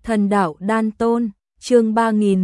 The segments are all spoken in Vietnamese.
Thần đạo đan tôn, chương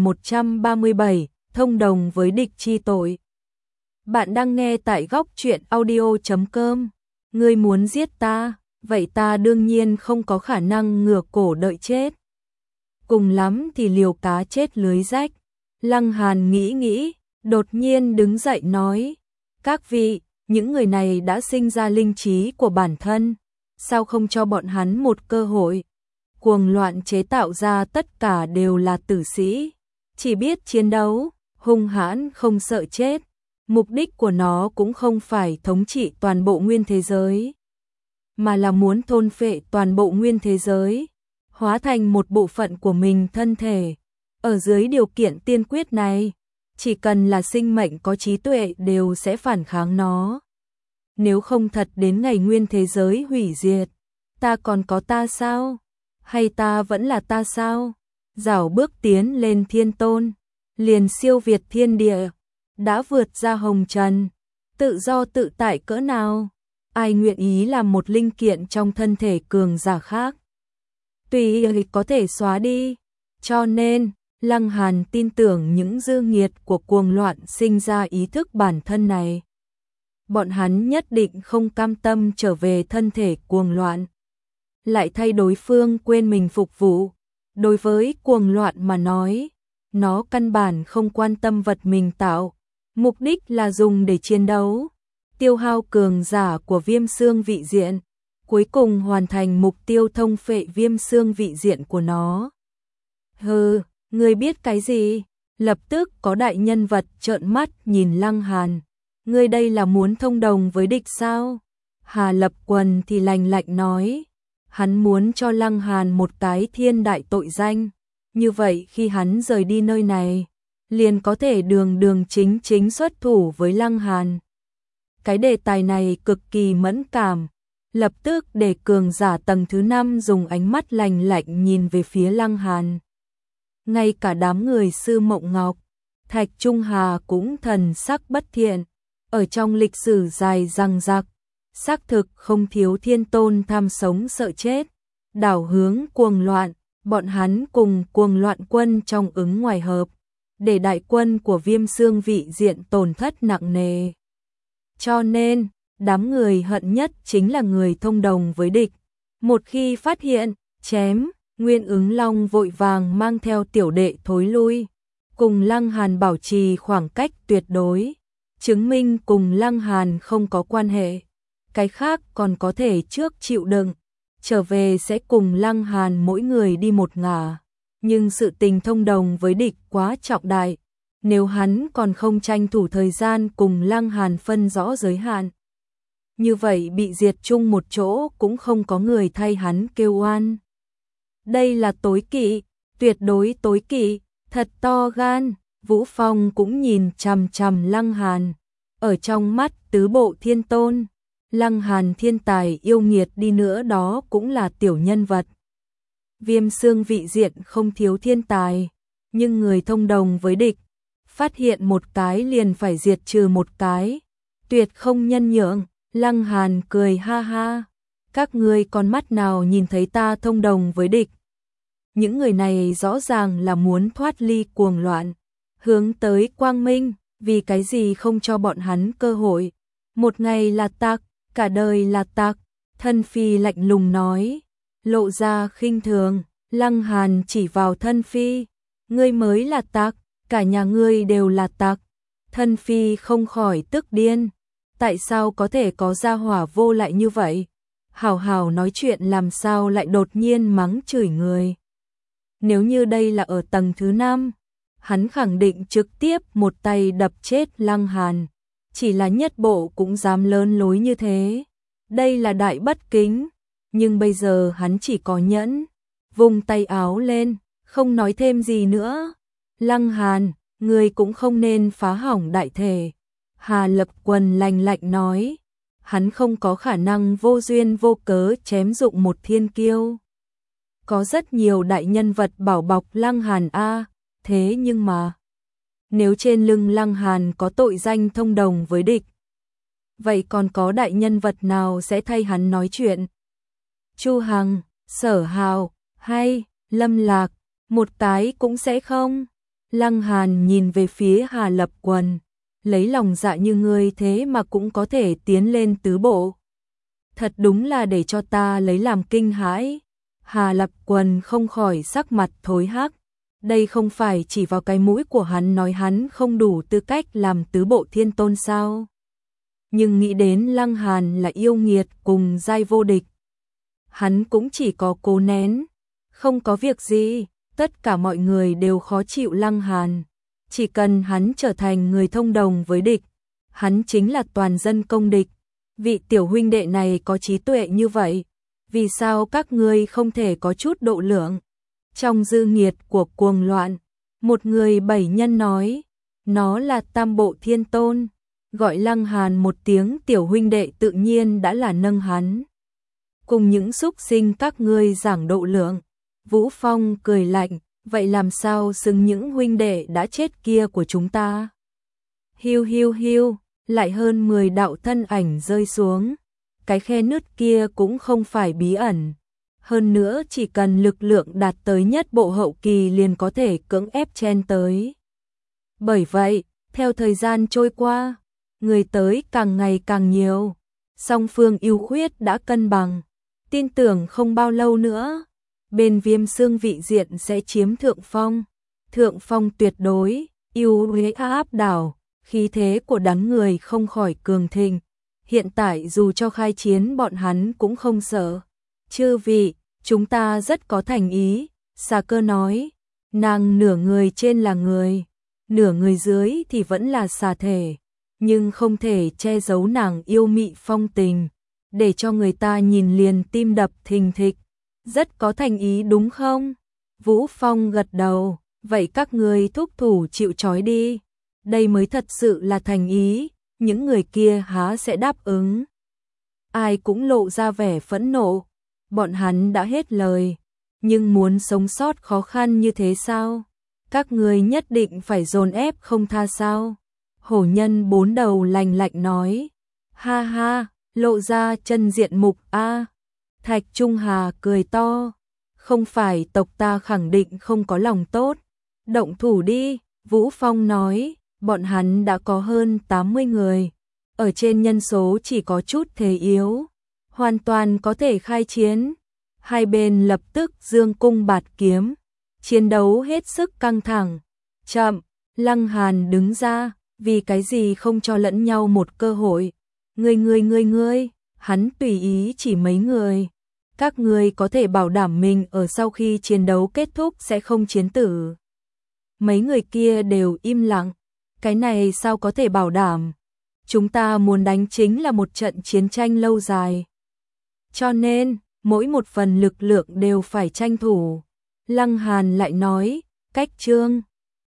3137, thông đồng với địch chi tội. Bạn đang nghe tại góc truyện audio.com. Ngươi muốn giết ta, vậy ta đương nhiên không có khả năng ngửa cổ đợi chết. Cùng lắm thì liều cá chết lưới rách. Lăng Hàn nghĩ, đột nhiên đứng dậy nói: các vị, những người này đã sinh ra linh trí của bản thân, sao không cho bọn hắn một cơ hội? Cuồng loạn chế tạo ra tất cả đều là tử sĩ, chỉ biết chiến đấu, hung hãn không sợ chết. Mục đích của nó cũng không phải thống trị toàn bộ nguyên thế giới, mà là muốn thôn phệ toàn bộ nguyên thế giới, hóa thành một bộ phận của mình thân thể. Ở dưới điều kiện tiên quyết này, chỉ cần là sinh mệnh có trí tuệ đều sẽ phản kháng nó. Nếu không thật đến ngày nguyên thế giới hủy diệt, ta còn có ta sao? Hay ta vẫn là ta sao? Rảo bước tiến lên thiên tôn, liền siêu việt thiên địa, đã vượt ra hồng trần, tự do tự tại cỡ nào? Ai nguyện ý làm một linh kiện trong thân thể cường giả khác? Tùy ý có thể xóa đi. Cho nên, Lăng Hàn tin tưởng những dư nghiệt của cuồng loạn sinh ra ý thức bản thân này. Bọn hắn nhất định không cam tâm trở về thân thể cuồng loạn, lại thay đối phương quên mình phục vụ. Đối với cuồng loạn mà nói, nó căn bản không quan tâm vật mình tạo, mục đích là dùng để chiến đấu, tiêu hao cường giả của viêm xương vị diện, cuối cùng hoàn thành mục tiêu thông phệ viêm xương vị diện của nó. Hừ, ngươi biết cái gì? Lập tức có đại nhân vật trợn mắt nhìn Lăng Hàn. Ngươi đây là muốn thông đồng với địch sao? Hà Lập Quần thì lạnh lạnh nói. Hắn muốn cho Lăng Hàn một cái thiên đại tội danh. Như vậy khi hắn rời đi nơi này, liền có thể đường chính xuất thủ với Lăng Hàn. Cái đề tài này cực kỳ mẫn cảm, lập tức để cường giả tầng thứ 5 dùng ánh mắt lạnh lạnh nhìn về phía Lăng Hàn. Ngay cả đám người Sư Mộng Ngọc, Thạch Trung Hà cũng thần sắc bất thiện. Ở trong lịch sử dài dằng dặc, xác thực không thiếu thiên tôn tham sống sợ chết, đảo hướng cuồng loạn. Bọn hắn cùng cuồng loạn quân trong ứng ngoài hợp, để đại quân của viêm xương vị diện tổn thất nặng nề. Cho nên, đám người hận nhất chính là người thông đồng với địch. Một khi phát hiện, chém. Nguyên Ứng Long vội vàng mang theo tiểu đệ thối lui, cùng Lăng Hàn bảo trì khoảng cách tuyệt đối, chứng minh cùng Lăng Hàn không có quan hệ. Cái khác còn có thể trước chịu đựng, trở về sẽ cùng Lăng Hàn mỗi người đi một ngả. Nhưng sự tình thông đồng với địch quá trọng đại, nếu hắn còn không tranh thủ thời gian cùng Lăng Hàn phân rõ giới hạn, như vậy bị diệt chung một chỗ cũng không có người thay hắn kêu oan. Đây là tối kỵ, tuyệt đối tối kỵ, thật to gan. Vũ Phong cũng nhìn chằm chằm Lăng Hàn. Ở trong mắt tứ bộ thiên tôn, Lăng Hàn thiên tài yêu nghiệt đi nữa đó cũng là tiểu nhân vật. Viêm xương vị diện không thiếu thiên tài, nhưng người thông đồng với địch, phát hiện một cái liền phải diệt trừ một cái, tuyệt không nhân nhượng. Lăng Hàn cười ha ha, các ngươi con mắt nào nhìn thấy ta thông đồng với địch? Những người này rõ ràng là muốn thoát ly cuồng loạn, hướng tới quang minh, vì cái gì không cho bọn hắn cơ hội? Một ngày là tặc, cả đời là tặc. Thân Phi lạnh lùng nói, lộ ra khinh thường. Lăng Hàn chỉ vào Thân Phi, ngươi mới là tặc, cả nhà ngươi đều là tặc. Thân Phi không khỏi tức điên, tại sao có thể có gia hỏa vô lại như vậy? Hảo hảo nói chuyện làm sao lại đột nhiên mắng chửi người? Nếu như đây là ở tầng thứ 5, hắn khẳng định trực tiếp một tay đập chết Lăng Hàn. Chỉ là nhất bộ cũng dám lớn lối như thế. Đây là đại bất kính. Nhưng bây giờ hắn chỉ có nhẫn, vùng tay áo lên, không nói thêm gì nữa. Lăng Hàn, người cũng không nên phá hỏng đại thể. Hà Lập Quần lạnh lạnh nói, hắn không có khả năng vô duyên vô cớ chém dụng một thiên kiêu. Có rất nhiều đại nhân vật bảo bọc Lăng Hàn a, thế nhưng mà nếu trên lưng Lăng Hàn có tội danh thông đồng với địch, vậy còn có đại nhân vật nào sẽ thay hắn nói chuyện? Chu Hằng, Sở Hào, hay Lâm Lạc, một cái cũng sẽ không. Lăng Hàn nhìn về phía Hà Lập Quần, lấy lòng dạ như ngươi thế mà cũng có thể tiến lên tứ bộ. Thật đúng là để cho ta lấy làm kinh hãi. Hà Lập Quần không khỏi sắc mặt thối hắc. Đây không phải chỉ vào cái mũi của hắn nói hắn không đủ tư cách làm tứ bộ thiên tôn sao. Nhưng nghĩ đến Lăng Hàn là yêu nghiệt cùng giai vô địch. Hắn cũng chỉ có cố nén. Không có việc gì, tất cả mọi người đều khó chịu Lăng Hàn. Chỉ cần hắn trở thành người thông đồng với địch, hắn chính là toàn dân công địch. Vị tiểu huynh đệ này có trí tuệ như vậy, vì sao các ngươi không thể có chút độ lượng? Trong dư nghiệt của cuồng loạn, một người bảy nhân nói, nó là tam bộ thiên tôn, gọi Lăng Hàn một tiếng tiểu huynh đệ tự nhiên đã là nâng hắn. Cùng những xúc sinh các ngươi giảng độ lượng. Vũ Phong cười lạnh, vậy làm sao xứng những huynh đệ đã chết kia của chúng ta? Hiu hiu hiu, lại hơn 10 đạo thân ảnh rơi xuống. Cái khe nứt kia cũng không phải bí ẩn. Hơn nữa chỉ cần lực lượng đạt tới nhất bộ hậu kỳ liền có thể cưỡng ép chen tới. Bởi vậy, theo thời gian trôi qua, người tới càng ngày càng nhiều. Song phương ưu khuyết đã cân bằng. Tin tưởng không bao lâu nữa, bên Viêm Xương vị diện sẽ chiếm thượng phong tuyệt đối, ưu huế áp đảo, khí thế của đám người không khỏi cường thịnh. Hiện tại dù cho khai chiến bọn hắn cũng không sợ. Chư vị, chúng ta rất có thành ý, Xà Cơ nói, nàng nửa người trên là người, nửa người dưới thì vẫn là xà thể, nhưng không thể che giấu nàng yêu mị phong tình, để cho người ta nhìn liền tim đập thình thịch. Rất có thành ý đúng không? Vũ Phong gật đầu, vậy các ngươi thúc thủ chịu trói đi. Đây mới thật sự là thành ý, những người kia há sẽ đáp ứng. Ai cũng lộ ra vẻ phẫn nộ, bọn hắn đã hết lời, nhưng muốn sống sót khó khăn như thế sao? Các ngươi nhất định phải dồn ép không tha sao? Hổ nhân bốn đầu lành lạnh nói, ha ha, lộ ra chân diện mục a. Thạch Trung Hà cười to, không phải tộc ta khẳng định không có lòng tốt. Động thủ đi, Vũ Phong nói, bọn hắn đã có hơn 80 người. Ở trên nhân số chỉ có chút thế yếu, hoàn toàn có thể khai chiến. Hai bên lập tức dương cung bạt kiếm, chiến đấu hết sức căng thẳng. Chậm, Lăng Hàn đứng ra, vì cái gì không cho lẫn nhau một cơ hội. Ngươi, hắn tùy ý chỉ mấy người. Các ngươi có thể bảo đảm mình ở sau khi chiến đấu kết thúc sẽ không chiến tử. Mấy người kia đều im lặng, cái này sao có thể bảo đảm? Chúng ta muốn đánh chính là một trận chiến tranh lâu dài. Cho nên, mỗi một phần lực lượng đều phải tranh thủ. Lăng Hàn lại nói, cách chương